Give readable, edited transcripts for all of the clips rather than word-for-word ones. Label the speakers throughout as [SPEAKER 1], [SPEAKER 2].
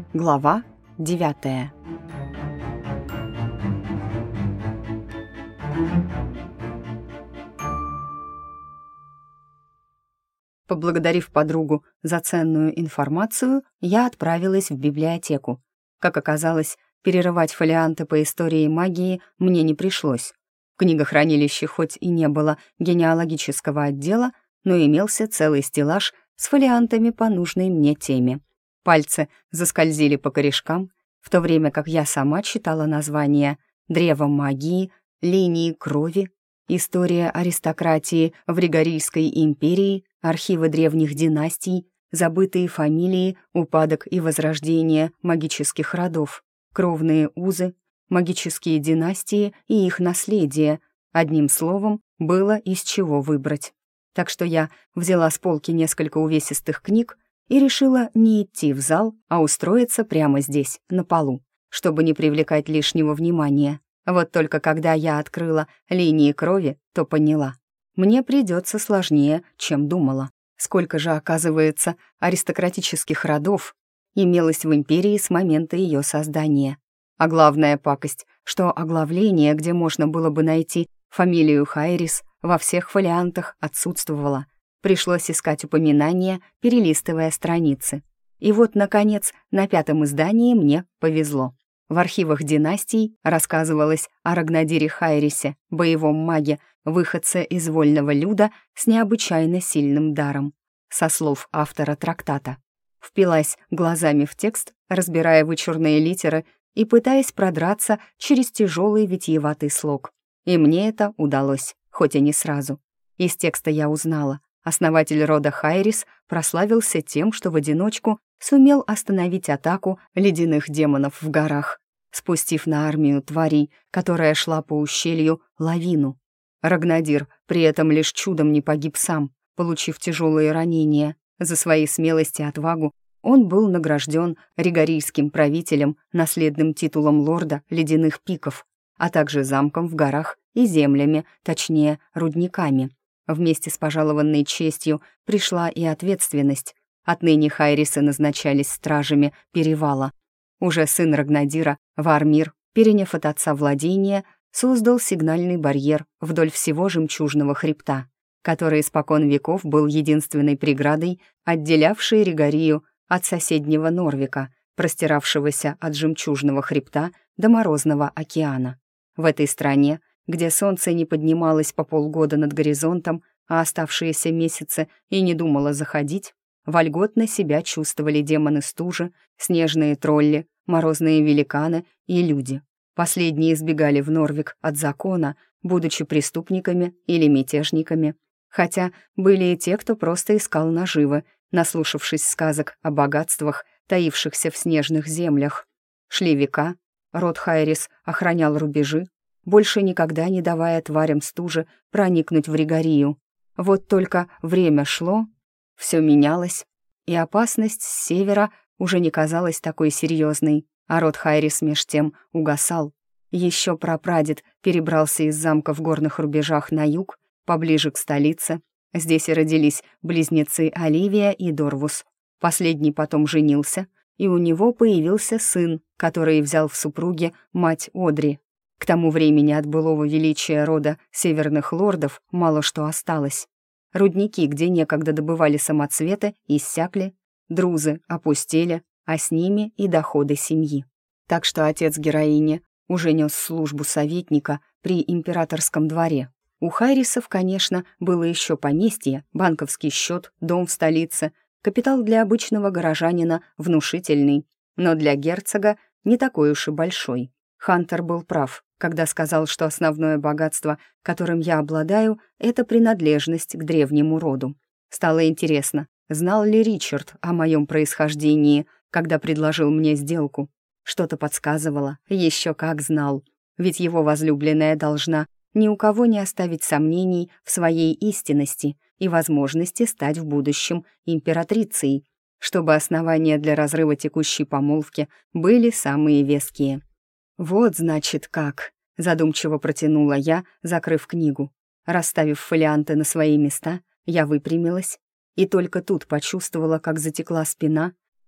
[SPEAKER 1] Глава 9. Поблагодарив подругу за ценную информацию, я отправилась в библиотеку. Как оказалось, перерывать фолианты по истории магии мне не пришлось. В книгохранилище хоть и не было генеалогического отдела, но имелся целый стеллаж с фолиантами по нужной мне теме. Пальцы заскользили по корешкам, в то время как я сама читала названия «Древо магии», «Линии крови», «История аристократии в Ригорийской империи», «Архивы древних династий», «Забытые фамилии», «Упадок и возрождение магических родов», «Кровные узы», «Магические династии и их наследие». Одним словом, было из чего выбрать. Так что я взяла с полки несколько увесистых книг и решила не идти в зал, а устроиться прямо здесь, на полу, чтобы не привлекать лишнего внимания. Вот только когда я открыла линии крови, то поняла. Мне придется сложнее, чем думала. Сколько же, оказывается, аристократических родов имелось в империи с момента ее создания. А главная пакость, что оглавление, где можно было бы найти фамилию Хайрис, во всех фолиантах отсутствовало. Пришлось искать упоминания, перелистывая страницы. И вот, наконец, на 5-м издании мне повезло. В архивах династий рассказывалось о Рагнадире Хайрисе, боевом маге, выходце из вольного люда с необычайно сильным даром. Со слов автора трактата. Впилась глазами в текст, разбирая вычурные литеры и пытаясь продраться через тяжелый витиеватый слог. И мне это удалось, хоть и не сразу. Из текста я узнала. Основатель рода Хайрис прославился тем, что в одиночку сумел остановить атаку ледяных демонов в горах, спустив на армию тварей, которая шла по ущелью, лавину. Рагнадир при этом лишь чудом не погиб сам, получив тяжелые ранения. За свои смелость и отвагу он был награжден ригорийским правителем наследным титулом лорда ледяных пиков, а также замком в горах и землями, точнее, рудниками. Вместе с пожалованной честью пришла и ответственность. Отныне Хайрисы назначались стражами перевала. Уже сын Рагнадира, Вармир, переняв от отца владения, создал сигнальный барьер вдоль всего жемчужного хребта, который испокон веков был единственной преградой, отделявшей Ригорию от соседнего Норвика, простиравшегося от жемчужного хребта до Морозного океана. В этой стране, где солнце не поднималось по полгода над горизонтом, а оставшиеся месяцы и не думало заходить, вольготно себя чувствовали демоны стужи, снежные тролли, морозные великаны и люди. Последние избегали в Норвик от закона, будучи преступниками или мятежниками, хотя были и те, кто просто искал наживы, наслушавшись сказок о богатствах, таившихся в снежных землях. Шли века, род Хайрис охранял рубежи, больше никогда не давая тварям стужи проникнуть в Ригорию. Вот только время шло, все менялось, и опасность с севера уже не казалась такой серьезной, а род Хайрис меж тем угасал. Еще прапрадед перебрался из замка в горных рубежах на юг, поближе к столице. Здесь и родились близнецы Оливия и Дорвус. Последний потом женился, и у него появился сын, который взял в супруги мать Одри. К тому времени от былого величия рода северных лордов мало что осталось. Рудники, где некогда добывали самоцветы, иссякли, друзы опустели, а с ними и доходы семьи. Так что отец героини уже нес службу советника при императорском дворе. У Хайрисов, конечно, было еще поместье, банковский счет, дом в столице, капитал для обычного горожанина внушительный, но для герцога не такой уж и большой. Хантер был прав, когда сказал, что основное богатство, которым я обладаю, это принадлежность к древнему роду. Стало интересно, знал ли Ричард о моем происхождении, когда предложил мне сделку. Что-то подсказывало, еще как знал, ведь его возлюбленная должна ни у кого не оставить сомнений в своей истинности и возможности стать в будущем императрицей, чтобы основания для разрыва текущей помолвки были самые веские. «Вот, значит, как», — задумчиво протянула я, закрыв книгу. Расставив фолианты на свои места, я выпрямилась и только тут почувствовала, как затекла спина,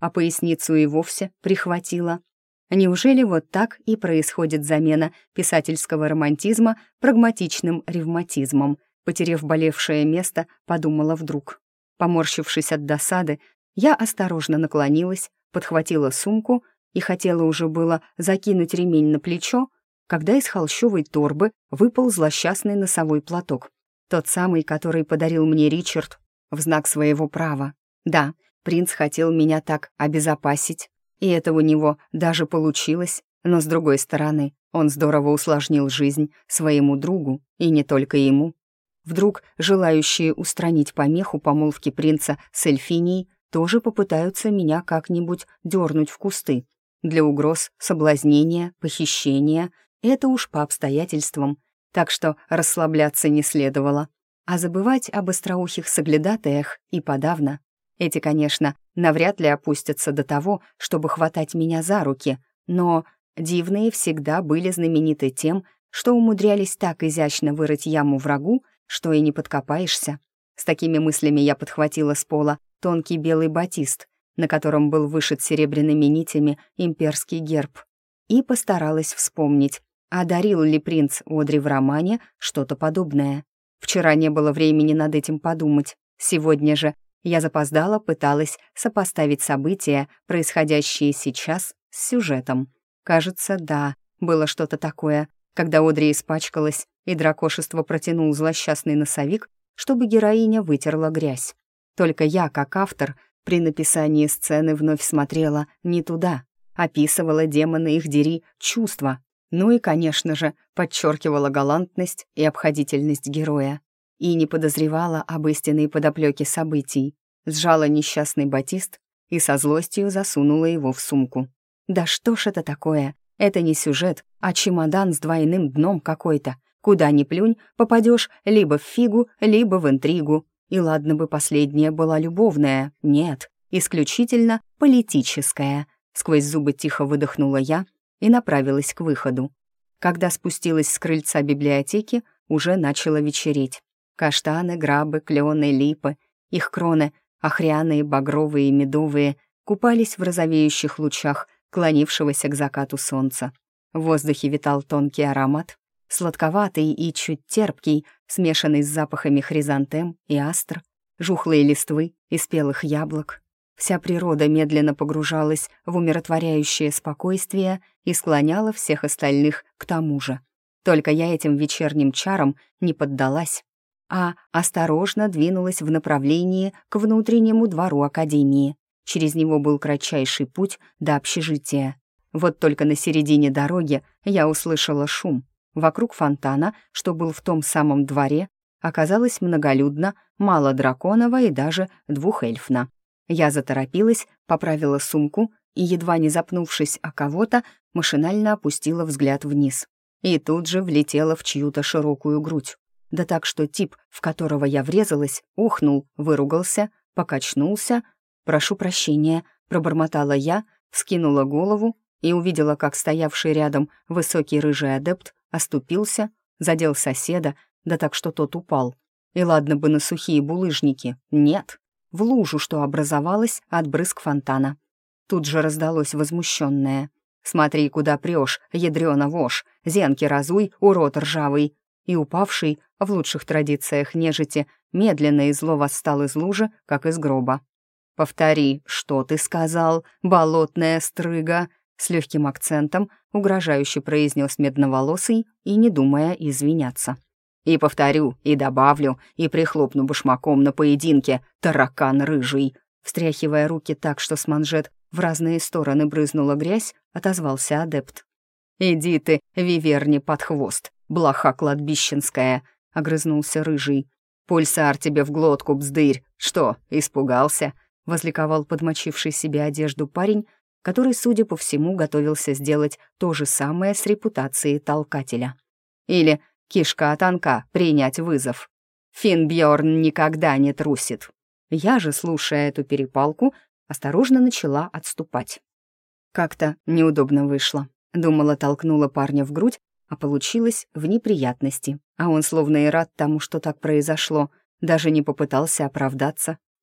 [SPEAKER 1] а поясницу и вовсе прихватило. Неужели вот так и происходит замена писательского романтизма прагматичным ревматизмом? Потерев болевшее место, подумала вдруг. Поморщившись от досады, я осторожно наклонилась, подхватила сумку и хотела уже было закинуть ремень на плечо, когда из холщовой торбы выпал злосчастный носовой платок. Тот самый, который подарил мне Ричард в знак своего права. Да, принц хотел меня так обезопасить, и это у него даже получилось, но с другой стороны, он здорово усложнил жизнь своему другу, и не только ему. Вдруг желающие устранить помеху помолвки принца с Эльфинией тоже попытаются меня как-нибудь дернуть в кусты. Для угроз, соблазнения, похищения — это уж по обстоятельствам, так что расслабляться не следовало. А забывать об остроухих соглядатаях и подавно. Эти, конечно, навряд ли опустятся до того, чтобы хватать меня за руки, но дивные всегда были знамениты тем, что умудрялись так изящно вырыть яму врагу, что и не подкопаешься. С такими мыслями я подхватила с пола тонкий белый батист, на котором был вышит серебряными нитями имперский герб, и постаралась вспомнить, а дарил ли принц Одри в романе что-то подобное. Вчера не было времени над этим подумать. Сегодня же я запоздала пыталась сопоставить события, происходящие сейчас, с сюжетом. Кажется, да, было что-то такое, когда Одри испачкалась, и дракошество протянул злосчастный носовик, чтобы героиня вытерла грязь. Только я, как автор, при написании сцены вновь смотрела не туда, описывала, демоны их дери, чувства. Ну и, конечно же, подчеркивала галантность и обходительность героя. И не подозревала об истинной подоплеке событий. Сжала несчастный батист и со злостью засунула его в сумку. Да что ж это такое? Это не сюжет, а чемодан с двойным дном какой-то. Куда ни плюнь, попадешь либо в фигу, либо в интригу. И ладно бы последняя была любовная. Нет, исключительно политическая. Сквозь зубы тихо выдохнула я и направилась к выходу. Когда спустилась с крыльца библиотеки, уже начало вечереть. Каштаны, грабы, клены, липы, их кроны, охряные, багровые и медовые, купались в розовеющих лучах клонившегося к закату солнца. В воздухе витал тонкий аромат, сладковатый и чуть терпкий, смешанный с запахами хризантем и астр, жухлой листвы и спелых яблок. Вся природа медленно погружалась в умиротворяющее спокойствие и склоняла всех остальных к тому же. Только я этим вечерним чарам не поддалась, а осторожно двинулась в направлении к внутреннему двору академии. Через него был кратчайший путь до общежития. Вот только на середине дороги я услышала шум. Вокруг фонтана, что был в том самом дворе, оказалось многолюдно, мало драконово и даже двухэльфно. Я заторопилась, поправила сумку и, едва не запнувшись о кого-то, машинально опустила взгляд вниз. И тут же влетела в чью-то широкую грудь. Да так, что тип, в которого я врезалась, охнул, выругался, покачнулся. «Прошу прощения», — пробормотала я, вскинула голову и увидела, как стоявший рядом высокий рыжий адепт оступился, задел соседа, да так, что тот упал. И ладно бы на сухие булыжники, нет, в лужу, что образовалась от брызг фонтана. Тут же раздалось возмущенное: «Смотри, куда прешь, ядрёна вошь, зенки разуй, урод ржавый!» И упавший, в лучших традициях нежити, медленно и зло восстал из лужи, как из гроба. «Повтори, что ты сказал, болотная стрыга?» С легким акцентом угрожающе произнес медноволосый и не думая извиняться. «И повторю, и добавлю, и прихлопну башмаком на поединке, таракан рыжий!» Встряхивая руки так, что с манжет в разные стороны брызнула грязь, отозвался адепт. «Иди ты, виверни под хвост, блоха кладбищенская!» — огрызнулся рыжий. «Пульсар тебе в глотку, бздырь! Что, испугался?» — возликовал подмочивший себе одежду парень, который, судя по всему, готовился сделать то же самое с репутацией толкателя. «Или кишка тонка, принять вызов. Финбьорн никогда не трусит». Я же, слушая эту перепалку, осторожно начала отступать. Как-то неудобно вышло. Думала, толкнула парня в грудь, а получилось в неприятности. А он словно и рад тому, что так произошло, даже не попытался оправдаться.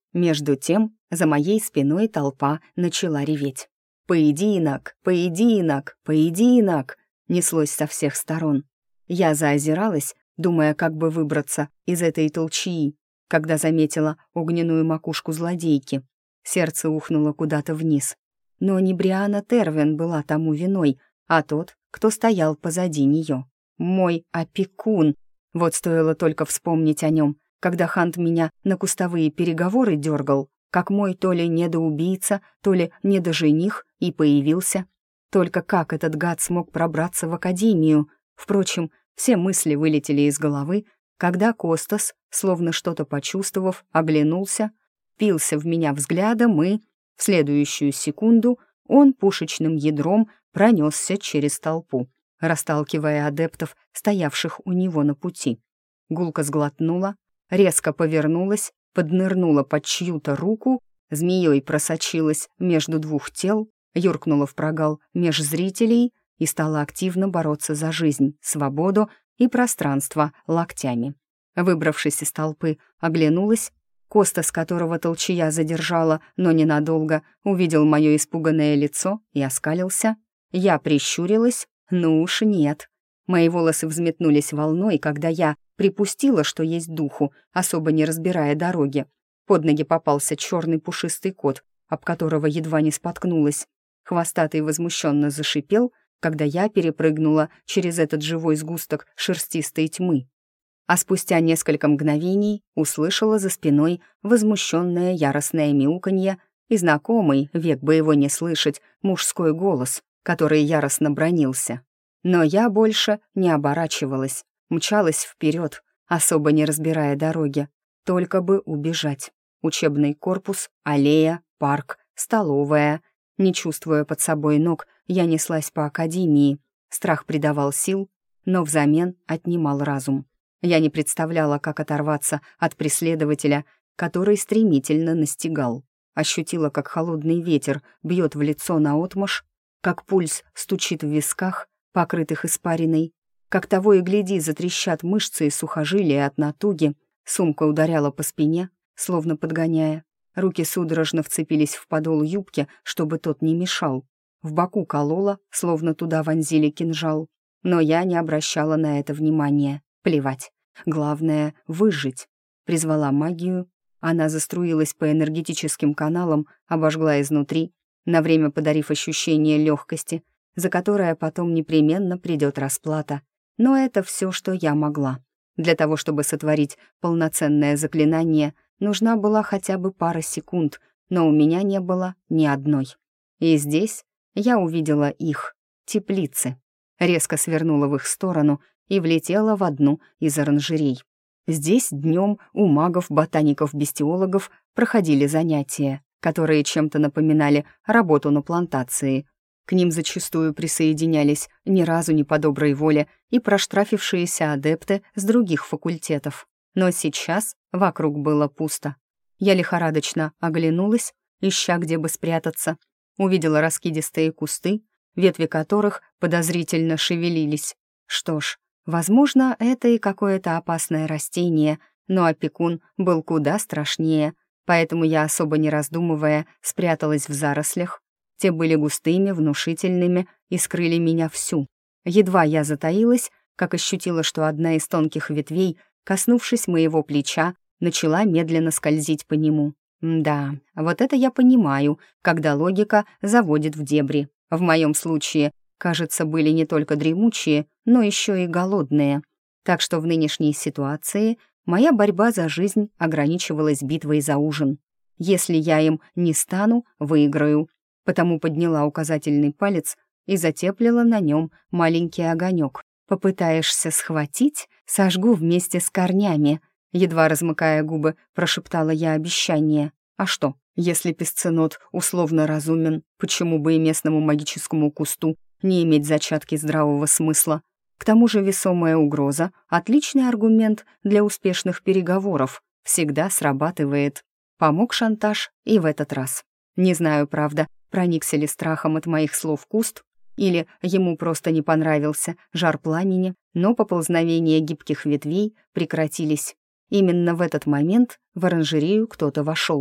[SPEAKER 1] Между тем, за моей спиной толпа начала реветь. «Поединок! Поединок! Поединок!» неслось со всех сторон. Я заозиралась, думая, как бы выбраться из этой толчии, когда заметила огненную макушку злодейки. Сердце ухнуло куда-то вниз. Но не Бриана Тервин была тому виной, а тот, кто стоял позади нее. Мой опекун. Вот стоило только вспомнить о нем, когда Хант меня на кустовые переговоры дергал, как мой то ли недоубийца, то ли недожених и появился. Только как этот гад смог пробраться в академию? Впрочем, все мысли вылетели из головы, когда Костас, словно что-то почувствовав, оглянулся, впился в меня взглядом и, в следующую секунду, он пушечным ядром пронесся через толпу, расталкивая адептов, стоявших у него на пути. Гулка сглотнула, резко повернулась, поднырнула под чью-то руку, змеей просочилась между двух тел, юркнула в прогал меж зрителей и стала активно бороться за жизнь, свободу и пространство локтями. Выбравшись из толпы, оглянулась. Костас, которого толчья задержала, но ненадолго, увидел мое испуганное лицо и оскалился. Я прищурилась, ну уж нет. Мои волосы взметнулись волной, когда я припустила, что есть духу, особо не разбирая дороги. Под ноги попался черный пушистый кот, об которого едва не споткнулась. Хвостатый возмущенно зашипел, когда я перепрыгнула через этот живой сгусток шерстистой тьмы. А спустя несколько мгновений услышала за спиной возмущенное яростное мяуканье и знакомый, век бы его не слышать, мужской голос, который яростно бранился. Но я больше не оборачивалась, мчалась вперед, особо не разбирая дороги, только бы убежать. Учебный корпус, аллея, парк, столовая. Не чувствуя под собой ног, я неслась по академии. Страх придавал сил, но взамен отнимал разум. Я не представляла, как оторваться от преследователя, который стремительно настигал. Ощутила, как холодный ветер бьет в лицо наотмашь, как пульс стучит в висках, покрытых испариной, как того и гляди затрещат мышцы и сухожилия от натуги. Сумка ударяла по спине, словно подгоняя. Руки судорожно вцепились в подол юбки, чтобы тот не мешал. В боку колола, словно туда вонзили кинжал. Но я не обращала на это внимания. Плевать. Главное — выжить. Призвала магию. Она заструилась по энергетическим каналам, обожгла изнутри, на время подарив ощущение легкости, за которое потом непременно придет расплата. Но это все, что я могла. Для того, чтобы сотворить полноценное заклинание, нужна была хотя бы пара секунд, но у меня не было ни одной. И здесь я увидела их, теплицы. Резко свернула в их сторону и влетела в одну из оранжерей. Здесь днем у магов, ботаников, бестиологов проходили занятия, которые чем-то напоминали работу на плантации. К ним зачастую присоединялись ни разу не по доброй воле и проштрафившиеся адепты с других факультетов. Но сейчас вокруг было пусто. Я лихорадочно оглянулась, ища, где бы спрятаться. Увидела раскидистые кусты, ветви которых подозрительно шевелились. Что ж, возможно, это и какое-то опасное растение, но опекун был куда страшнее, поэтому я, особо не раздумывая, спряталась в зарослях. Те были густыми, внушительными и скрыли меня всю. Едва я затаилась, как ощутила, что одна из тонких ветвей, коснувшись моего плеча, начала медленно скользить по нему. Да, вот это я понимаю, когда логика заводит в дебри. В моем случае, кажется, были не только дремучие, но еще и голодные. Так что в нынешней ситуации моя борьба за жизнь ограничивалась битвой за ужин. Если я им не стану, выиграю. Потому подняла указательный палец и затеплила на нем маленький огонек. «Попытаешься схватить, сожгу вместе с корнями», едва размыкая губы, прошептала я обещание. А что, если песценот условно разумен, почему бы и местному магическому кусту не иметь зачатки здравого смысла? К тому же весомая угроза — отличный аргумент для успешных переговоров, всегда срабатывает. Помог шантаж и в этот раз. Не знаю, правда, проникся ли страхом от моих слов куст, или ему просто не понравился жар пламени, но поползновения гибких ветвей прекратились. Именно в этот момент в оранжерею кто-то вошел.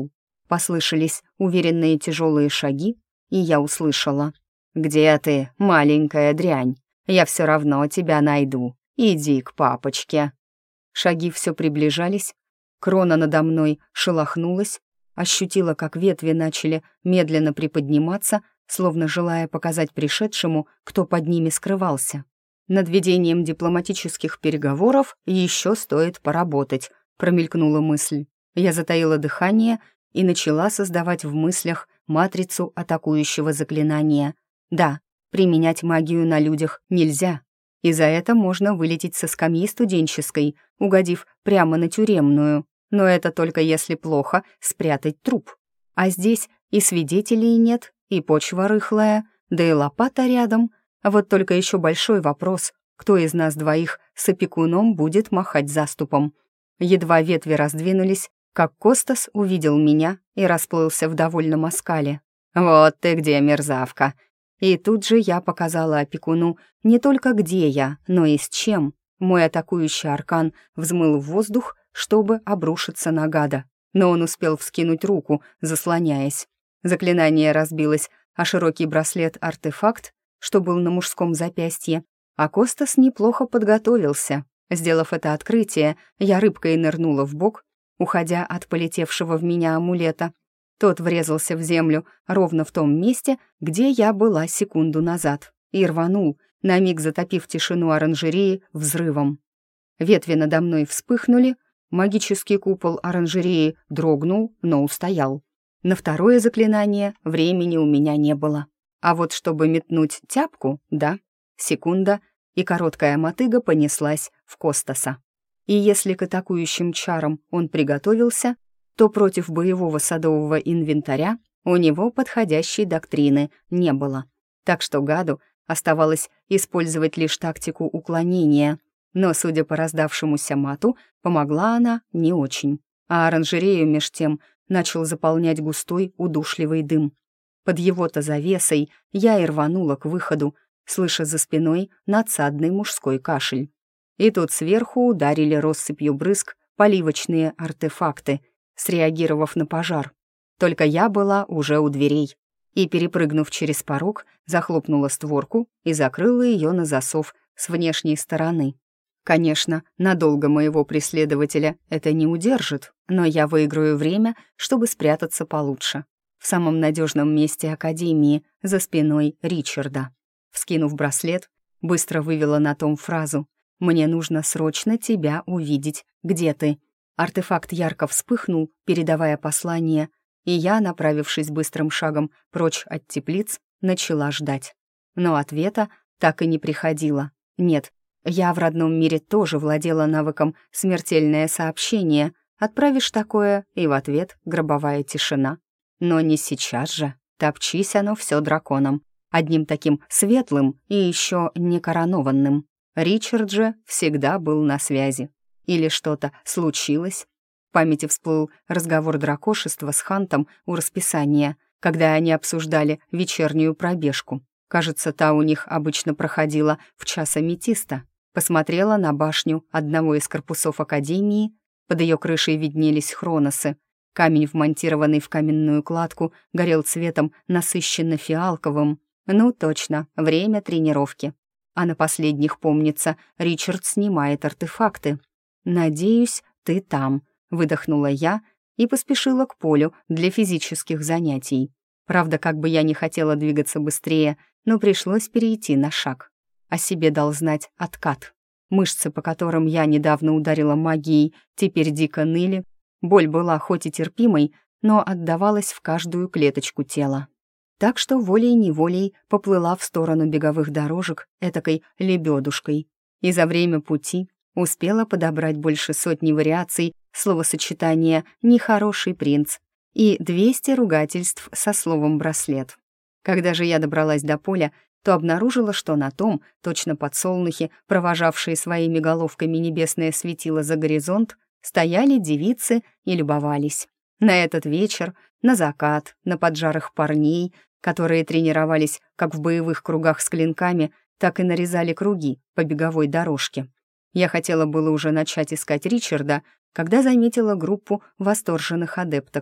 [SPEAKER 1] послышались уверенные тяжелые шаги, и я услышала: «Где ты, маленькая дрянь? Я все равно тебя найду. Иди к папочке». Шаги все приближались, крона надо мной шелохнулась, ощутила, как ветви начали медленно приподниматься, словно желая показать пришедшему, кто под ними скрывался. «Над ведением дипломатических переговоров еще стоит поработать», — промелькнула мысль. Я затаила дыхание и начала создавать в мыслях матрицу атакующего заклинания. Да, применять магию на людях нельзя, и за это можно вылететь со скамьи студенческой, угодив прямо на тюремную. Но это только если плохо спрятать труп. А здесь и свидетелей нет, и почва рыхлая, да и лопата рядом. Вот только еще большой вопрос, кто из нас двоих с опекуном будет махать заступом. Едва ветви раздвинулись, как Костас увидел меня и расплылся в довольном оскале. «Вот ты где, мерзавка!» И тут же я показала опекуну не только где я, но и с чем. Мой атакующий аркан взмыл в воздух, чтобы обрушиться на гада, но он успел вскинуть руку, заслоняясь. Заклинание разбилось, а широкий браслет-артефакт, что был на мужском запястье, а Костас неплохо подготовился. Сделав это открытие, я рыбкой нырнула в бок, уходя от полетевшего в меня амулета. Тот врезался в землю ровно в том месте, где я была секунду назад, и рванул, на миг затопив тишину оранжереи взрывом. Ветви надо мной вспыхнули, магический купол оранжереи дрогнул, но устоял. На второе заклинание времени у меня не было. А вот чтобы метнуть тяпку, да, секунда, и короткая мотыга понеслась в Костаса. И если к атакующим чарам он приготовился, то против боевого садового инвентаря у него подходящей доктрины не было. Так что гаду оставалось использовать лишь тактику уклонения, но, судя по раздавшемуся мату, помогла она не очень. А оранжерею меж тем начал заполнять густой удушливый дым. Под его-то завесой я и рванула к выходу, слыша за спиной надсадный мужской кашель. И тут сверху ударили россыпью брызг поливочные артефакты, среагировав на пожар. Только я была уже у дверей и, перепрыгнув через порог, захлопнула створку и закрыла ее на засов с внешней стороны. Конечно, надолго моего преследователя это не удержит, но я выиграю время, чтобы спрятаться получше. В самом надежном месте Академии, за спиной Ричарда. Вскинув браслет, быстро вывела на том фразу: «Мне нужно срочно тебя увидеть. Где ты?» Артефакт ярко вспыхнул, передавая послание, и я, направившись быстрым шагом прочь от теплиц, начала ждать. Но ответа так и не приходило. Нет, я в родном мире тоже владела навыком «смертельное сообщение». Отправишь такое, и в ответ гробовая тишина. Но не сейчас же. Топчись оно все драконом. Одним таким светлым и еще не коронованным. Ричард же всегда был на связи. Или что-то случилось? В памяти всплыл разговор дракошества с Хантом у расписания, когда они обсуждали вечернюю пробежку. Кажется, та у них обычно проходила в час аметиста. Посмотрела на башню одного из корпусов Академии. Под ее крышей виднелись хроносы. Камень, вмонтированный в каменную кладку, горел цветом насыщенно фиалковым. Ну, точно, время тренировки. А на последних, помнится, Ричард снимает артефакты. «Надеюсь, ты там», — выдохнула я и поспешила к полю для физических занятий. Правда, как бы я не хотела двигаться быстрее, но пришлось перейти на шаг. О себе дал знать откат. Мышцы, по которым я недавно ударила магией, теперь дико ныли. Боль была хоть и терпимой, но отдавалась в каждую клеточку тела. Так что волей-неволей поплыла в сторону беговых дорожек этакой лебедушкой. И за время пути успела подобрать больше сотни вариаций словосочетания «нехороший принц» и 200 ругательств со словом «браслет». Когда же я добралась до поля, то обнаружила, что на том, точно подсолнухи, провожавшие своими головками небесное светило за горизонт, стояли девицы и любовались. На этот вечер, на закат, на поджарых парней, которые тренировались как в боевых кругах с клинками, так и нарезали круги по беговой дорожке. Я хотела было уже начать искать Ричарда, когда заметила группу восторженных адепток.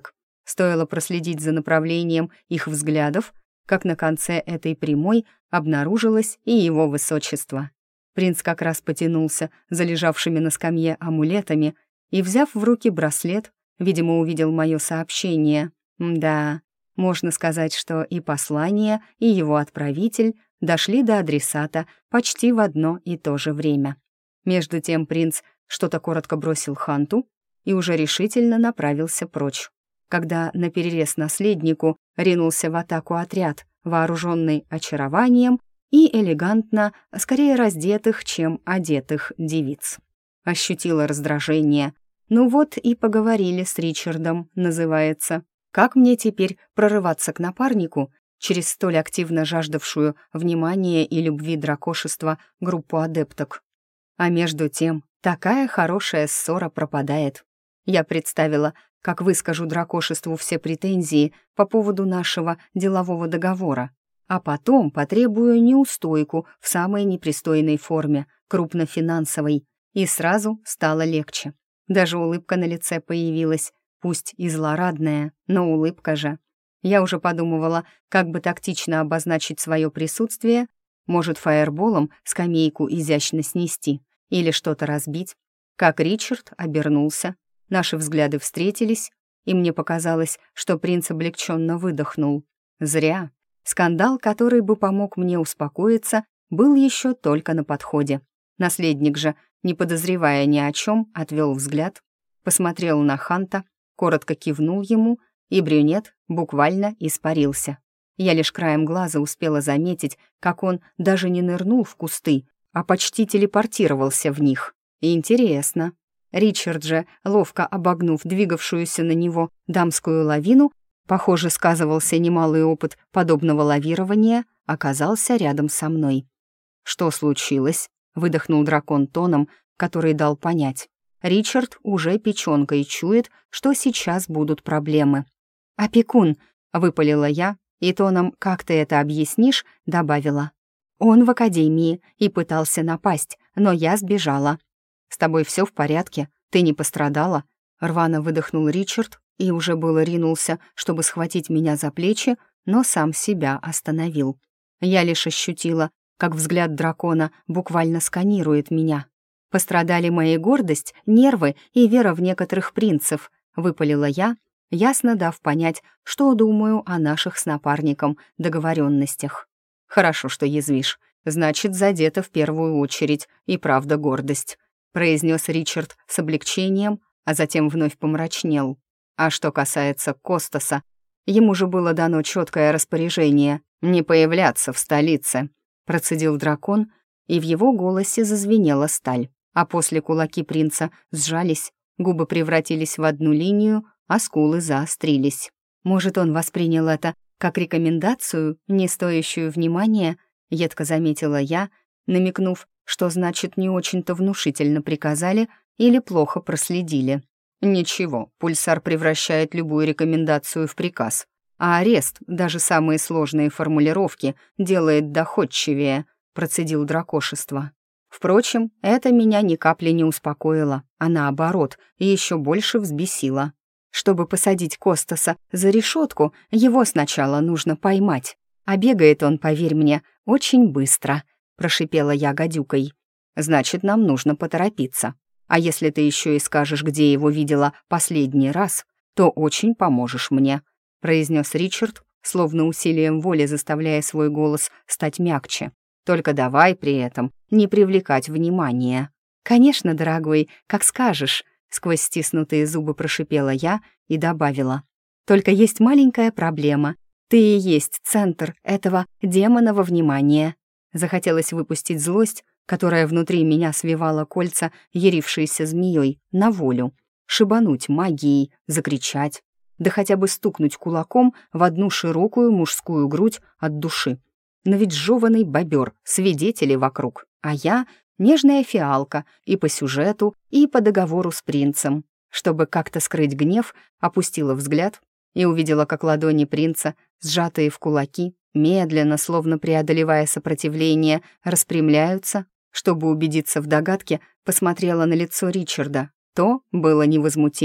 [SPEAKER 1] Стоило проследить за направлением их взглядов, как на конце этой прямой обнаружилось и его высочество. Принц как раз потянулся за лежавшими на скамье амулетами и, взяв в руки браслет, видимо, увидел мое сообщение. Да, можно сказать, что и послание, и его отправитель дошли до адресата почти в одно и то же время. Между тем принц что-то коротко бросил Ханту и уже решительно направился прочь, когда наперерез наследнику ринулся в атаку отряд, вооруженный очарованием и элегантно, скорее раздетых, чем одетых девиц. Ощутила раздражение. Ну вот и поговорили с Ричардом, называется. Как мне теперь прорываться к напарнику через столь активно жаждавшую внимания и любви дракошества группу адепток? А между тем, такая хорошая ссора пропадает. Я представила, как выскажу дракошеству все претензии по поводу нашего делового договора, а потом потребую неустойку в самой непристойной форме, крупнофинансовой, и сразу стало легче. Даже улыбка на лице появилась, пусть и злорадная, но улыбка же. Я уже подумывала, как бы тактично обозначить свое присутствие, может, фаерболом скамейку изящно снести или что-то разбить, как Ричард обернулся. Наши взгляды встретились, и мне показалось, что принц облегченно выдохнул. Зря. Скандал, который бы помог мне успокоиться, был еще только на подходе. Наследник же, не подозревая ни о чем, отвел взгляд, посмотрел на Ханта, коротко кивнул ему, и брюнет буквально испарился. Я лишь краем глаза успела заметить, как он даже не нырнул в кусты, а почти телепортировался в них. Интересно. Ричард же, ловко обогнув двигавшуюся на него дамскую лавину, похоже, сказывался немалый опыт подобного лавирования, оказался рядом со мной. «Что случилось?» — выдохнул дракон тоном, который дал понять. Ричард уже печёнкой чует, что сейчас будут проблемы. «Опекун», — выпалила я, и тоном «как ты это объяснишь?» добавила. «Он в академии и пытался напасть, но я сбежала». «С тобой все в порядке? Ты не пострадала?» Рвано выдохнул Ричард и уже было ринулся, чтобы схватить меня за плечи, но сам себя остановил. Я лишь ощутила, как взгляд дракона буквально сканирует меня. «Пострадали моя гордость, нервы и вера в некоторых принцев», — выпалила я, ясно дав понять, что думаю о наших с напарником договоренностях. «Хорошо, что язвишь. Значит, задета в первую очередь и правда гордость», — произнес Ричард с облегчением, а затем вновь помрачнел. А что касается Костаса, ему же было дано четкое распоряжение не появляться в столице, процедил дракон, и в его голосе зазвенела сталь, а после кулаки принца сжались, губы превратились в одну линию, а скулы заострились. Может, он воспринял это как рекомендацию, не стоящую внимания, едко заметила я, намекнув, что значит не очень-то внушительно приказали или плохо проследили. Ничего, пульсар превращает любую рекомендацию в приказ, а арест, даже самые сложные формулировки, делает доходчивее, процедил дракошество. Впрочем, это меня ни капли не успокоило, а наоборот, еще больше взбесило. Чтобы посадить Костаса за решетку, его сначала нужно поймать. А бегает он, поверь мне, очень быстро, прошипела я гадюкой. Значит, нам нужно поторопиться. А если ты еще и скажешь, где его видела последний раз, то очень поможешь мне», — произнес Ричард, словно усилием воли заставляя свой голос стать мягче. «Только давай при этом не привлекать внимания». «Конечно, дорогой, как скажешь», — сквозь стиснутые зубы прошипела я и добавила. «Только есть маленькая проблема. Ты и есть центр этого демонового внимания». Захотелось выпустить злость, которая внутри меня свивала кольца, ярившейся змеей, на волю, шибануть магией, закричать, да хотя бы стукнуть кулаком в одну широкую мужскую грудь от души. Но ведь жёваный бобер, свидетели вокруг, а я — нежная фиалка и по сюжету, и по договору с принцем. Чтобы как-то скрыть гнев, опустила взгляд и увидела, как ладони принца, сжатые в кулаки, медленно, словно преодолевая сопротивление, распрямляются. Чтобы убедиться в догадке, посмотрела на лицо Ричарда. То было невозмутимым.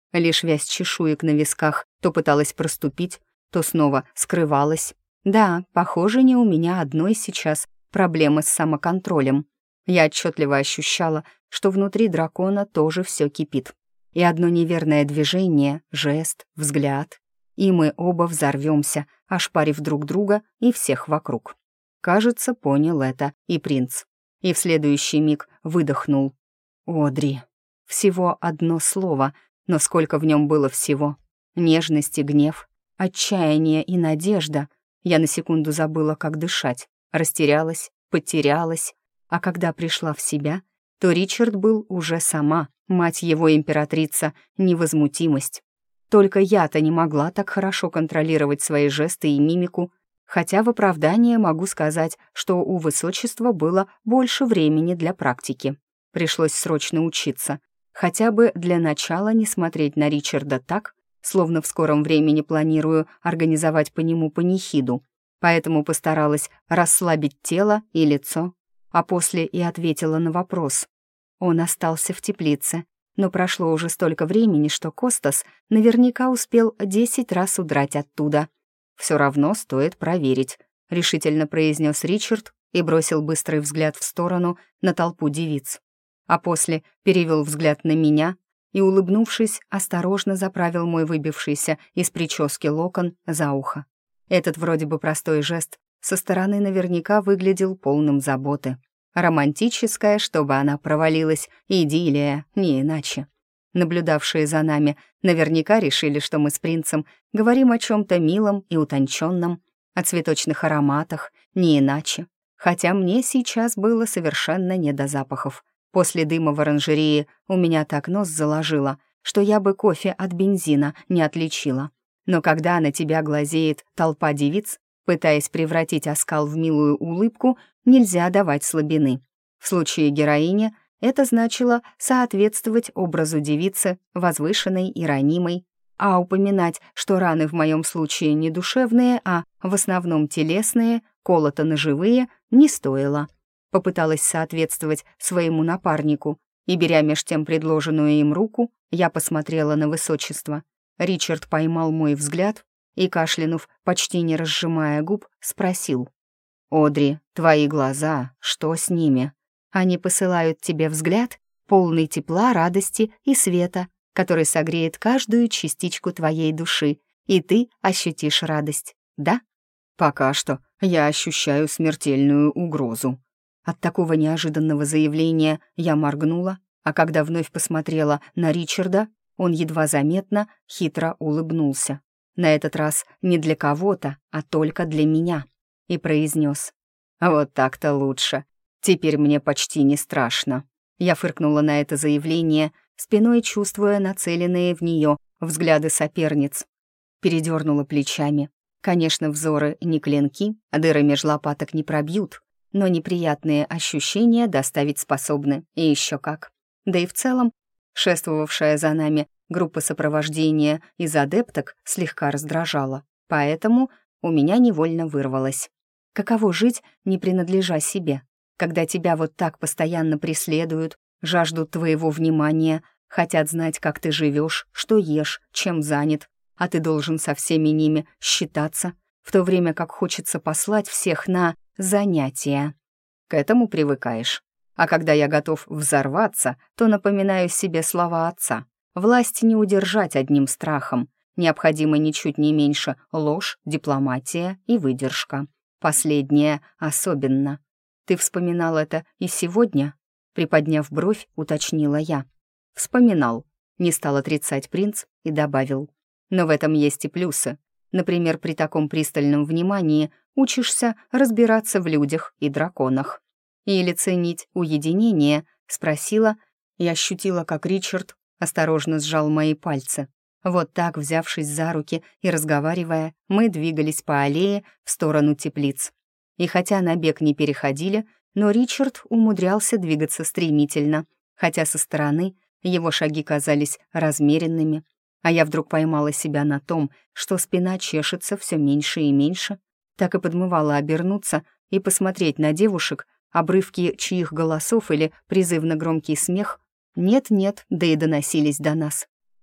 [SPEAKER 1] Лишь вязь чешуек на висках то пыталась проступить, то снова скрывалась. Да, похоже, не у меня одной сейчас проблемы с самоконтролем. Я отчетливо ощущала, что внутри дракона тоже все кипит. И одно неверное движение, жест, взгляд, и мы оба взорвемся, ошпарив друг друга и всех вокруг. Кажется, понял это и принц. И в следующий миг выдохнул. «Одри». Всего одно слово, но сколько в нем было всего. Нежность и гнев, отчаяние и надежда. Я на секунду забыла, как дышать, растерялась, потерялась. А когда пришла в себя, то Ричард был уже сама, мать его императрица, невозмутимость. Только я-то не могла так хорошо контролировать свои жесты и мимику, хотя в оправдание могу сказать, что у высочества было больше времени для практики. Пришлось срочно учиться, хотя бы для начала не смотреть на Ричарда так, словно в скором времени планирую организовать по нему панихиду, поэтому постаралась расслабить тело и лицо, а после и ответила на вопрос. Он остался в теплице, но прошло уже столько времени, что Костас наверняка успел 10 раз удрать оттуда. «Все равно стоит проверить», — решительно произнес Ричард и бросил быстрый взгляд в сторону на толпу девиц. А после перевел взгляд на меня и, улыбнувшись, осторожно заправил мой выбившийся из прически локон за ухо. Этот вроде бы простой жест со стороны наверняка выглядел полным заботы. Романтическая, чтобы она провалилась, идиллия, не иначе. Наблюдавшие за нами наверняка решили, что мы с принцем говорим о чем-то милом и утонченном, о цветочных ароматах, не иначе. Хотя мне сейчас было совершенно не до запахов. После дыма в оранжерее у меня так нос заложило, что я бы кофе от бензина не отличила. Но когда на тебя глазеет толпа девиц, пытаясь превратить оскал в милую улыбку, нельзя давать слабины. В случае героини это значило соответствовать образу девицы, возвышенной и ранимой, а упоминать, что раны в моем случае не душевные, а в основном телесные, колото-ножевые, не стоило. Попыталась соответствовать своему напарнику, и, беря меж тем предложенную им руку, я посмотрела на высочество. Ричард поймал мой взгляд и, кашлянув, почти не разжимая губ, спросил. «Одри, твои глаза, что с ними? Они посылают тебе взгляд, полный тепла, радости и света, который согреет каждую частичку твоей души, и ты ощутишь радость, да?» «Пока что я ощущаю смертельную угрозу». От такого неожиданного заявления я моргнула, а когда вновь посмотрела на Ричарда, он едва заметно хитро улыбнулся. На этот раз не для кого-то, а только для меня. И произнес: «Вот так-то лучше. Теперь мне почти не страшно». Я фыркнула на это заявление, спиной чувствуя нацеленные в нее взгляды соперниц. Передернула плечами. Конечно, взоры не клинки, а дыры меж лопаток не пробьют, но неприятные ощущения доставить способны, и еще как. Да и в целом, шествовавшая за нами группа сопровождения из адепток слегка раздражала, поэтому у меня невольно вырвалось. Каково жить, не принадлежа себе, когда тебя вот так постоянно преследуют, жаждут твоего внимания, хотят знать, как ты живешь, что ешь, чем занят, а ты должен со всеми ними считаться, в то время как хочется послать всех на занятия. К этому привыкаешь. А когда я готов взорваться, то напоминаю себе слова отца. Власть не удержать одним страхом. Необходимо ничуть не меньше ложь, дипломатия и выдержка. Последнее особенно. Ты вспоминал это и сегодня? Приподняв бровь, уточнила я. Вспоминал. Не стал отрицать принц и добавил. Но в этом есть и плюсы. Например, при таком пристальном внимании учишься разбираться в людях и драконах. Или ценить уединение, спросила и ощутила, как Ричард осторожно сжал мои пальцы. Вот так, взявшись за руки и разговаривая, мы двигались по аллее в сторону теплиц. И хотя на бег не переходили, но Ричард умудрялся двигаться стремительно, хотя со стороны его шаги казались размеренными, а я вдруг поймала себя на том, что спина чешется все меньше и меньше, так и подмывала обернуться и посмотреть на девушек, обрывки чьих голосов или призывно громкий смех нет-нет, да и доносились до нас.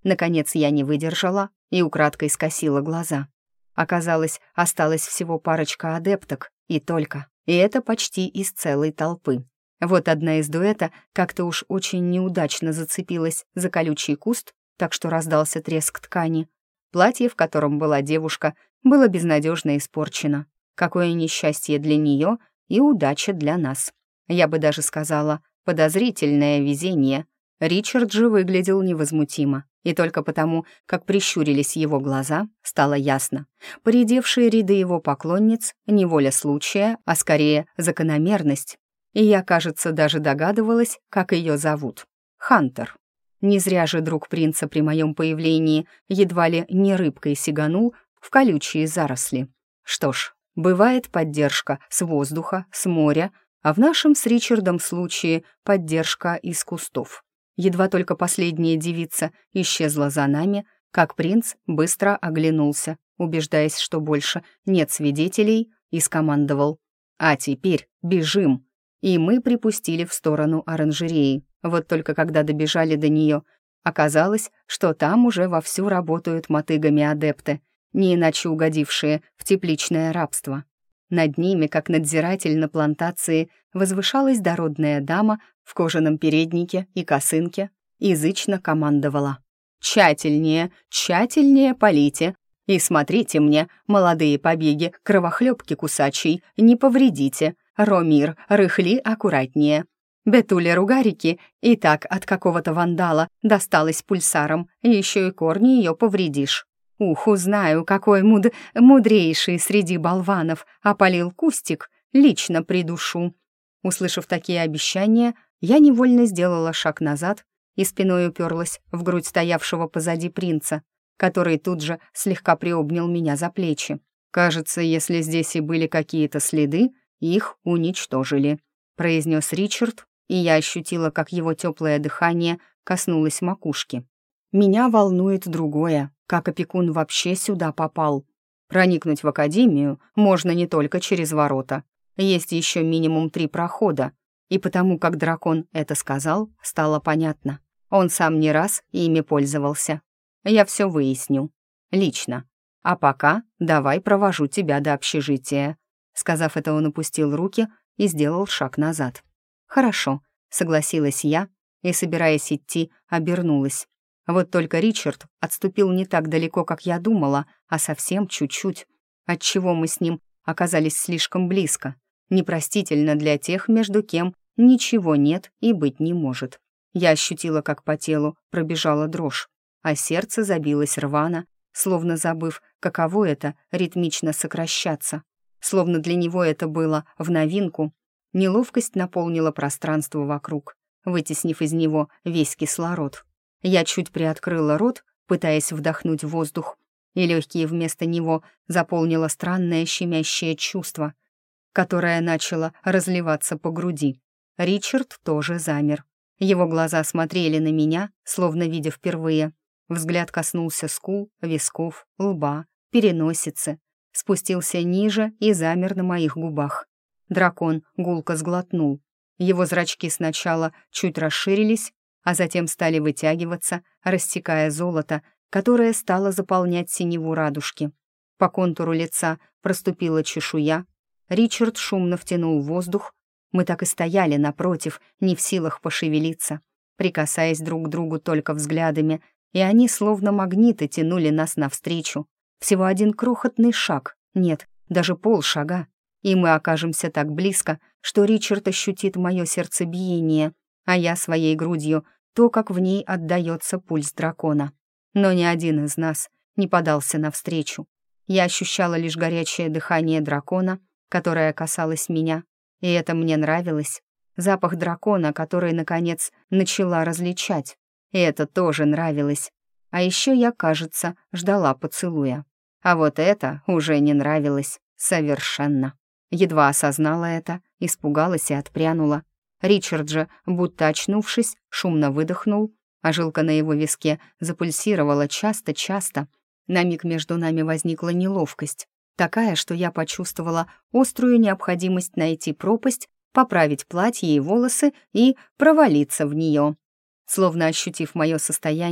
[SPEAKER 1] Наконец я не выдержала и украдкой скосила глаза. Оказалось, осталась всего парочка адепток, и только. И это почти из целой толпы. Вот одна из дуэта как-то уж очень неудачно зацепилась за колючий куст, так что раздался треск ткани. Платье, в котором была девушка, было безнадежно испорчено. Какое несчастье для нее и удача для нас. Я бы даже сказала, подозрительное везение. Ричард же выглядел невозмутимо, и только потому, как прищурились его глаза, стало ясно. Поредевшие ряды его поклонниц — не воля случая, а скорее закономерность. И я, кажется, даже догадывалась, как ее зовут. Хантер. Не зря же друг принца при моем появлении едва ли не рыбкой сиганул в колючие заросли. Что ж, бывает поддержка с воздуха, с моря, а в нашем с Ричардом случае поддержка из кустов. Едва только последняя девица исчезла за нами, как принц быстро оглянулся, убеждаясь, что больше нет свидетелей, и скомандовал: «А теперь бежим!» И мы припустили в сторону оранжереи. Вот только когда добежали до нее, оказалось, что там уже вовсю работают мотыгами адепты, не иначе угодившие в тепличное рабство. Над ними, как надзиратель на плантации, возвышалась дородная дама в кожаном переднике и косынке, язычно командовала: «Тщательнее, тщательнее полите, и смотрите мне, молодые побеги, кровохлебки кусачей, не повредите, Ромир, рыхли аккуратнее. Бетуле Ругарики и так от какого-то вандала досталась пульсаром, еще и корни ее повредишь. Ух, узнаю, какой мудрейший среди болванов опалил кустик, лично придушу». Услышав такие обещания, я невольно сделала шаг назад и спиной уперлась в грудь стоявшего позади принца, который тут же слегка приобнял меня за плечи. «Кажется, если здесь и были какие-то следы, их уничтожили», — произнес Ричард, и я ощутила, как его теплое дыхание коснулось макушки. «Меня волнует другое, как опекун вообще сюда попал. Проникнуть в академию можно не только через ворота. Есть еще минимум 3 прохода, и потому, как дракон это сказал, стало понятно. Он сам не раз ими пользовался. Я все выясню. Лично. А пока давай провожу тебя до общежития». Сказав это, он опустил руки и сделал шаг назад. «Хорошо», — согласилась я, и, собираясь идти, обернулась. Вот только Ричард отступил не так далеко, как я думала, а совсем чуть-чуть, отчего мы с ним оказались слишком близко. Непростительно для тех, между кем ничего нет и быть не может. Я ощутила, как по телу пробежала дрожь, а сердце забилось рвано, словно забыв, каково это ритмично сокращаться. Словно для него это было в новинку. Неловкость наполнила пространство вокруг, вытеснив из него весь кислород. Я чуть приоткрыла рот, пытаясь вдохнуть воздух, и легкие вместо него заполнило странное щемящее чувство, которое начало разливаться по груди. Ричард тоже замер. Его глаза смотрели на меня, словно видя впервые. Взгляд коснулся скул, висков, лба, переносицы, спустился ниже и замер на моих губах. Дракон гулко сглотнул. Его зрачки сначала чуть расширились, а затем стали вытягиваться, рассекая золото, которое стало заполнять синеву радужки. По контуру лица проступила чешуя. Ричард шумно втянул воздух. Мы так и стояли напротив, не в силах пошевелиться, прикасаясь друг к другу только взглядами, и они словно магниты тянули нас навстречу. Всего один крохотный шаг, нет, даже полшага, и мы окажемся так близко, что Ричард ощутит мое сердцебиение, а я своей грудью то, как в ней отдается пульс дракона. Но ни один из нас не подался навстречу. Я ощущала лишь горячее дыхание дракона, которое касалось меня, и это мне нравилось. Запах дракона, который, наконец, начала различать, и это тоже нравилось. А еще я, кажется, ждала поцелуя. А вот это уже не нравилось совершенно. Едва осознала это, испугалась и отпрянула. Ричард же, будто очнувшись, шумно выдохнул, а жилка на его виске запульсировала часто-часто. На миг между нами возникла неловкость, такая, что я почувствовала острую необходимость найти пропасть, поправить платье и волосы и провалиться в нее. Словно ощутив мое состояние,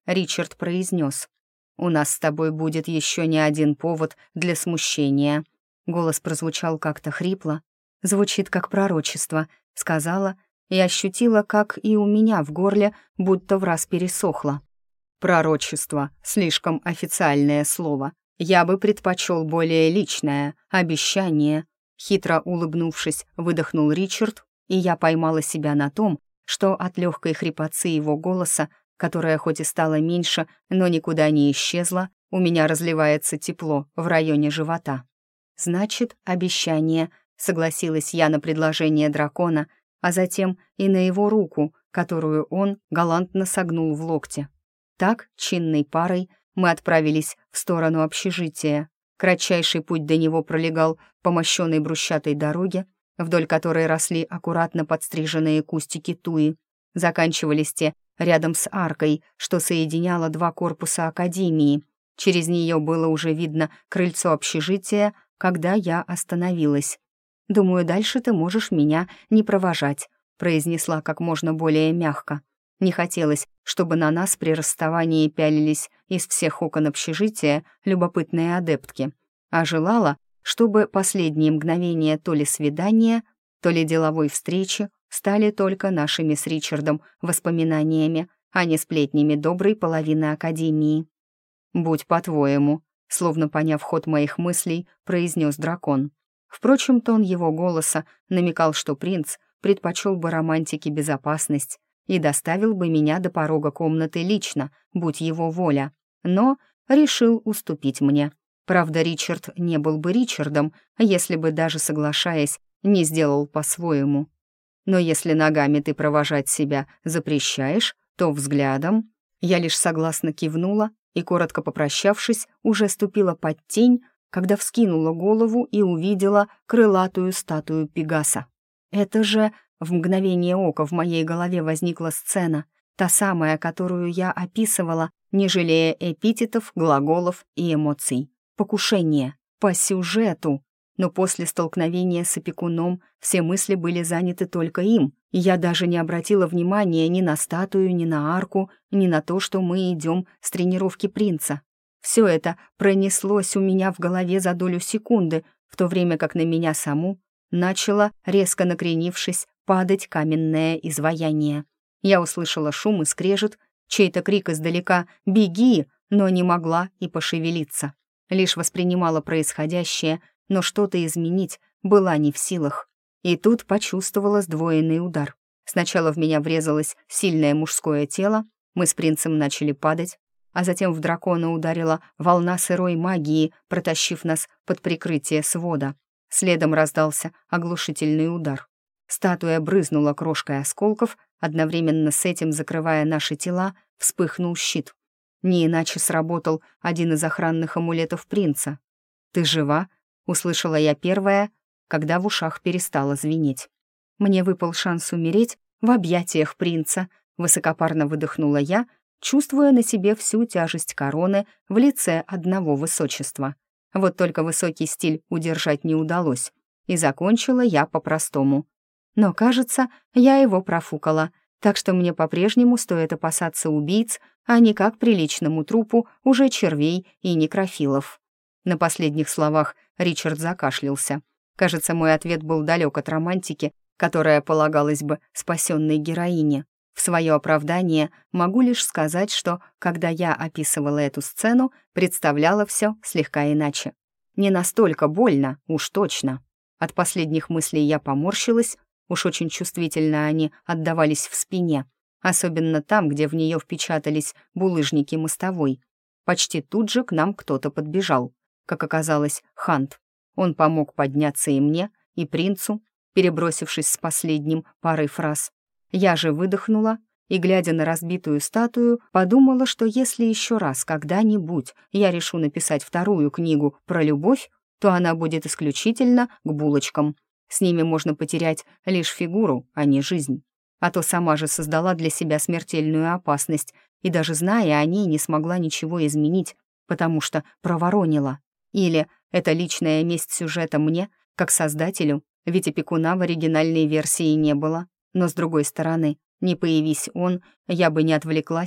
[SPEAKER 1] Ричард произнес: «У нас с тобой будет еще не один повод для смущения». Голос прозвучал как-то хрипло. «Звучит как пророчество», — сказала, и ощутила, как и у меня в горле будто враз пересохло. «Пророчество — слишком официальное слово. Я бы предпочел более личное — обещание». Хитро улыбнувшись, выдохнул Ричард, и я поймала себя на том, что от легкой хрипотцы его голоса, которая хоть и стала меньше, но никуда не исчезла, у меня разливается тепло в районе живота. «Значит, обещание», — согласилась я на предложение дракона, а затем и на его руку, которую он галантно согнул в локте. Так, чинной парой, мы отправились в сторону общежития. Кратчайший путь до него пролегал по мощенной брусчатой дороге, вдоль которой росли аккуратно подстриженные кустики туи. Заканчивались те рядом с аркой, что соединяло два корпуса академии. Через нее было уже видно крыльцо общежития, когда я остановилась. «Думаю, дальше ты можешь меня не провожать», произнесла как можно более мягко. Не хотелось, чтобы на нас при расставании пялились из всех окон общежития любопытные адептки, а желала, чтобы последние мгновения то ли свидания, то ли деловой встречи стали только нашими с Ричардом воспоминаниями, а не сплетнями доброй половины Академии. «Будь по-твоему», словно поняв ход моих мыслей, произнес дракон. Впрочем, тон его голоса намекал, что принц предпочел бы романтике безопасность и доставил бы меня до порога комнаты лично, будь его воля, но решил уступить мне. Правда, Ричард не был бы Ричардом, если бы, даже соглашаясь, не сделал по-своему. Но если ногами ты провожать себя запрещаешь, то взглядом... Я лишь согласно кивнула и, коротко попрощавшись, уже ступила под тень, когда вскинула голову и увидела крылатую статую Пегаса. Это же в мгновение ока в моей голове возникла сцена, та самая, которую я описывала, не жалея эпитетов, глаголов и эмоций. Покушение. По сюжету. Но после столкновения с опекуном все мысли были заняты только им, и я даже не обратила внимания ни на статую, ни на арку, ни на то, что мы идем с тренировки принца. Все это пронеслось у меня в голове за долю секунды, в то время как на меня саму начало, резко накренившись, падать каменное изваяние. Я услышала шум и скрежет, чей-то крик издалека «Беги!», но не могла и пошевелиться. Лишь воспринимала происходящее, но что-то изменить была не в силах. И тут почувствовала сдвоенный удар. Сначала в меня врезалось сильное мужское тело, мы с принцем начали падать, а затем в дракона ударила волна сырой магии, протащив нас под прикрытие свода. Следом раздался оглушительный удар. Статуя брызнула крошкой осколков, одновременно с этим, закрывая наши тела, вспыхнул щит. Не иначе сработал один из охранных амулетов принца. «Ты жива?» — услышала я первая, когда в ушах перестало звенеть. «Мне выпал шанс умереть в объятиях принца», — высокопарно выдохнула я, чувствуя на себе всю тяжесть короны в лице одного высочества. Вот только высокий стиль удержать не удалось, и закончила я по-простому. Но, кажется, я его профукала, так что мне по-прежнему стоит опасаться убийц, а не как приличному трупу уже червей и некрофилов. На последних словах Ричард закашлялся. Кажется, мой ответ был далек от романтики, которая полагалась бы спасенной героине. В свое оправдание могу лишь сказать, что, когда я описывала эту сцену, представляла все слегка иначе. Не настолько больно, уж точно. От последних мыслей я поморщилась, уж очень чувствительно они отдавались в спине, особенно там, где в нее впечатались булыжники мостовой. Почти тут же к нам кто-то подбежал. Как оказалось, Хант. Он помог подняться и мне, и принцу, перебросившись с последним парой фраз. Я же выдохнула и, глядя на разбитую статую, подумала, что если еще раз когда-нибудь я решу написать вторую книгу про любовь, то она будет исключительно к булочкам. С ними можно потерять лишь фигуру, а не жизнь. А то сама же создала для себя смертельную опасность и, даже зная о ней, не смогла ничего изменить, потому что проворонила. Или это личная месть сюжета мне, как создателю, ведь опекуна в оригинальной версии не было. Но, с другой стороны, не появись он, я бы не отвлеклась.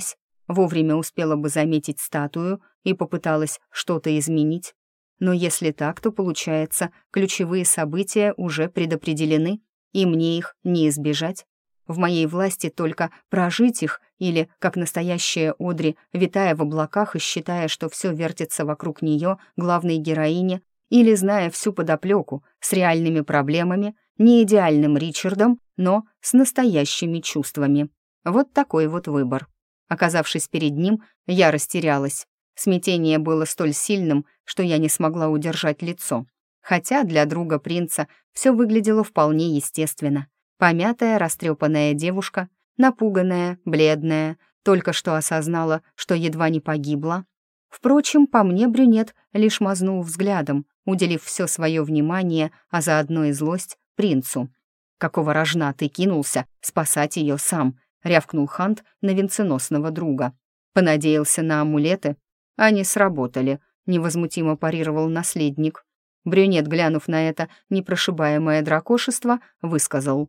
[SPEAKER 1] вовремя успела бы заметить статую и попыталась что-то изменить. Но если так, то получается, ключевые события уже предопределены, и мне их не избежать. В моей власти только прожить их или, как настоящая Одри, витая в облаках и считая, что все вертится вокруг нее, главной героини, или зная всю подоплеку, с реальными проблемами, не идеальным Ричардом, но с настоящими чувствами. Вот такой вот выбор. Оказавшись перед ним, я растерялась. Смятение было столь сильным, что я не смогла удержать лицо. Хотя для друга принца все выглядело вполне естественно. Помятая, растрепанная девушка, напуганная, бледная, только что осознала, что едва не погибла. Впрочем, по мне брюнет лишь мазнул взглядом, уделив все свое внимание, а заодно и злость, принцу. «Какого рожна ты кинулся спасать ее сам?» — рявкнул Хант на венценосного друга. «Понадеялся на амулеты? Они сработали», — невозмутимо парировал наследник. Брюнет, глянув на это непрошибаемое дракошество, высказал: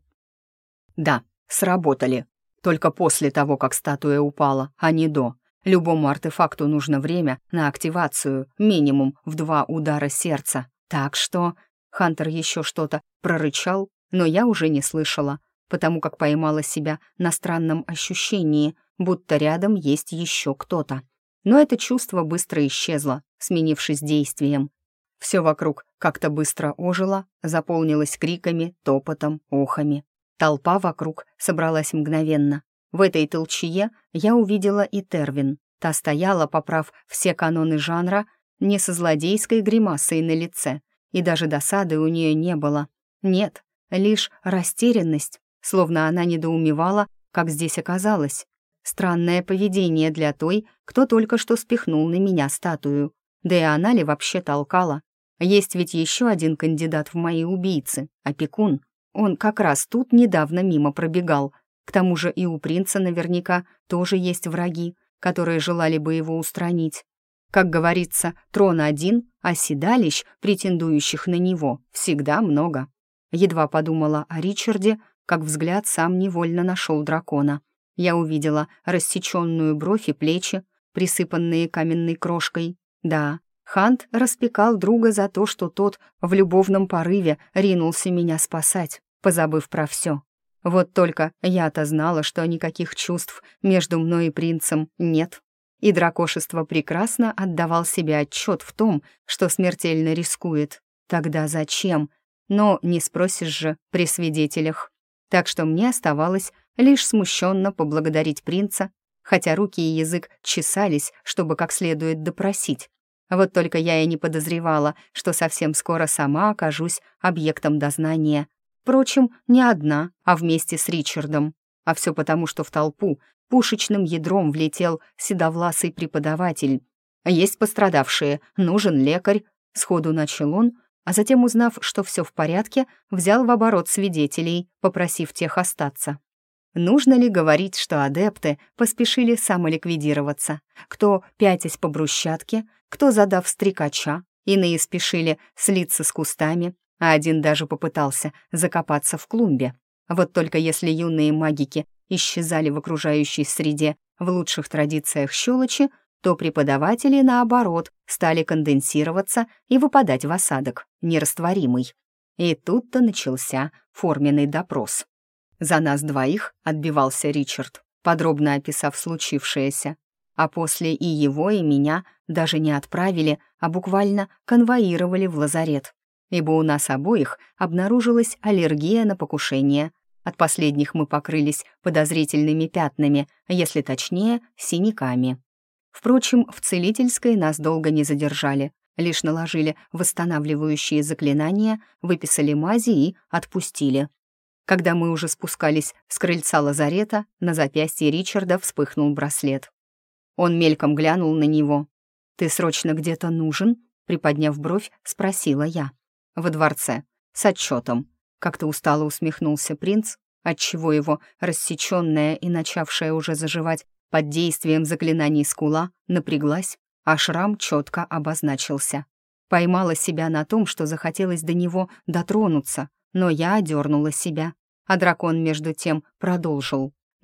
[SPEAKER 1] «Да, сработали. Только после того, как статуя упала, а не до. Любому артефакту нужно время на активацию, минимум в 2 удара сердца. Так что...» Хантер еще что-то прорычал, но я уже не слышала, потому как поймала себя на странном ощущении, будто рядом есть еще кто-то. Но это чувство быстро исчезло, сменившись действием. Все вокруг как-то быстро ожило, заполнилось криками, топотом, охами. Толпа вокруг собралась мгновенно. В этой толчее я увидела и Тервин. Та стояла, поправ все каноны жанра, не со злодейской гримасой на лице, и даже досады у нее не было. Нет, лишь растерянность, словно она недоумевала, как здесь оказалось. Странное поведение для той, кто только что спихнул на меня статую. Да и она ли вообще толкала? Есть ведь еще один кандидат в мои убийцы — опекун. Он как раз тут недавно мимо пробегал. К тому же и у принца наверняка тоже есть враги, которые желали бы его устранить. Как говорится, трон один, а седалищ, претендующих на него, всегда много. Едва подумала о Ричарде, как взгляд сам невольно нашел дракона. Я увидела рассеченную бровь и плечи, присыпанные каменной крошкой. Да, Хант распекал друга за то, что тот в любовном порыве ринулся меня спасать, позабыв про все. Вот только я-то знала, что никаких чувств между мной и принцем нет. И дракошество прекрасно отдавал себе отчет в том, что смертельно рискует. Тогда зачем? Но не спросишь же при свидетелях. Так что мне оставалось лишь смущенно поблагодарить принца, хотя руки и язык чесались, чтобы как следует допросить. Вот только я и не подозревала, что совсем скоро сама окажусь объектом дознания. Впрочем, не одна, а вместе с Ричардом. А все потому, что в толпу пушечным ядром влетел седовласый преподаватель. «Есть пострадавшие, нужен лекарь», — сходу начал он, а затем, узнав, что все в порядке, взял в оборот свидетелей, попросив тех остаться. Нужно ли говорить, что адепты поспешили самоликвидироваться? Кто, пятясь по брусчатке, кто, задав стрекача, иные спешили слиться с кустами, а один даже попытался закопаться в клумбе. Вот только если юные магики исчезали в окружающей среде в лучших традициях щелочи, то преподаватели, наоборот, стали конденсироваться и выпадать в осадок, нерастворимый. И тут-то начался форменный допрос. За нас двоих отбивался Ричард, подробно описав случившееся. А после и его, и меня даже не отправили, а буквально конвоировали в лазарет, ибо у нас обоих обнаружилась аллергия на покушение. От последних мы покрылись подозрительными пятнами, если точнее, синяками. Впрочем, в целительской нас долго не задержали, лишь наложили восстанавливающие заклинания, выписали мази и отпустили. Когда мы уже спускались с крыльца лазарета, на запястье Ричарда вспыхнул браслет. Он мельком глянул на него. «Ты срочно где-то нужен?» — приподняв бровь, спросила я. «Во дворце, с отчетом», — как-то устало усмехнулся принц, отчего его рассеченная и начавшая уже заживать под действием заклинаний скула напряглась, а шрам четко обозначился. Поймала себя на том, что захотелось до него дотронуться, но я одернула себя, а дракон между тем продолжил.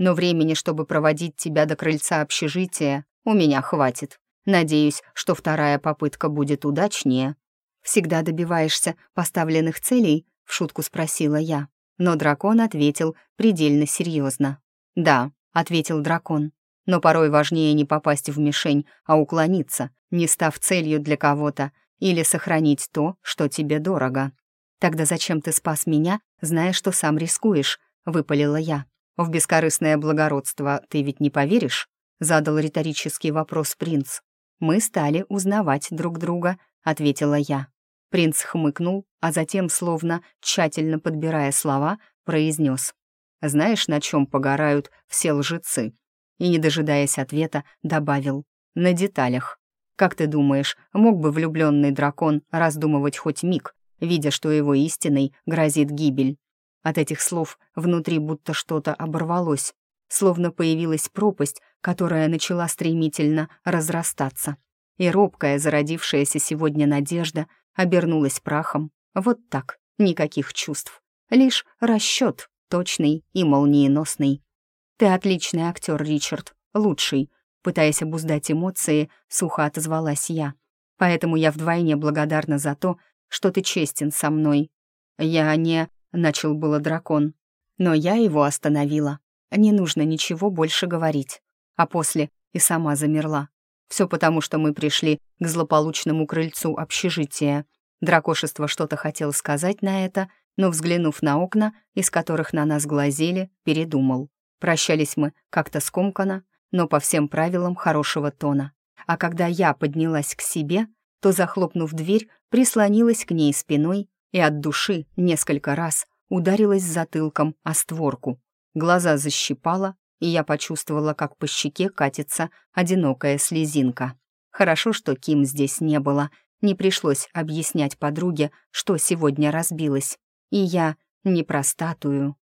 [SPEAKER 1] но времени, чтобы проводить тебя до крыльца общежития, у меня хватит. Надеюсь, что вторая попытка будет удачнее». «Всегда добиваешься поставленных целей?» — в шутку спросила я. Но дракон ответил предельно серьезно. «Да», — ответил дракон, «но порой важнее не попасть в мишень, а уклониться, не став целью для кого-то, или сохранить то, что тебе дорого». «Тогда зачем ты спас меня, зная, что сам рискуешь?» — выпалила я. «В бескорыстное благородство ты ведь не поверишь?» — задал риторический вопрос принц. «Мы стали узнавать друг друга», — ответила я. Принц хмыкнул, а затем, словно тщательно подбирая слова, произнес: «Знаешь, на чем погорают все лжецы?» И, не дожидаясь ответа, добавил: «На деталях. Как ты думаешь, мог бы влюбленный дракон раздумывать хоть миг, видя, что его истиной грозит гибель?» От этих слов внутри будто что-то оборвалось, словно появилась пропасть, которая начала стремительно разрастаться. И робкая, зародившаяся сегодня надежда обернулась прахом. Вот так, никаких чувств. Лишь расчет, точный и молниеносный. «Ты отличный актер, Ричард, лучший», пытаясь обуздать эмоции, сухо отозвалась я. «Поэтому я вдвойне благодарна за то, что ты честен со мной». «Я не...» — начал было дракон. Но я его остановила. Не нужно ничего больше говорить. А после и сама замерла. Все потому, что мы пришли к злополучному крыльцу общежития. Дракошество что-то хотел сказать на это, но, взглянув на окна, из которых на нас глазели, передумал. Прощались мы как-то скомканно, но по всем правилам хорошего тона. А когда я поднялась к себе, то, захлопнув дверь, прислонилась к ней спиной и от души несколько раз ударилась затылком о створку. Глаза защипало, и я почувствовала, как по щеке катится одинокая слезинка. Хорошо, что Ким здесь не было, не пришлось объяснять подруге, что сегодня разбилась. И я не про статую.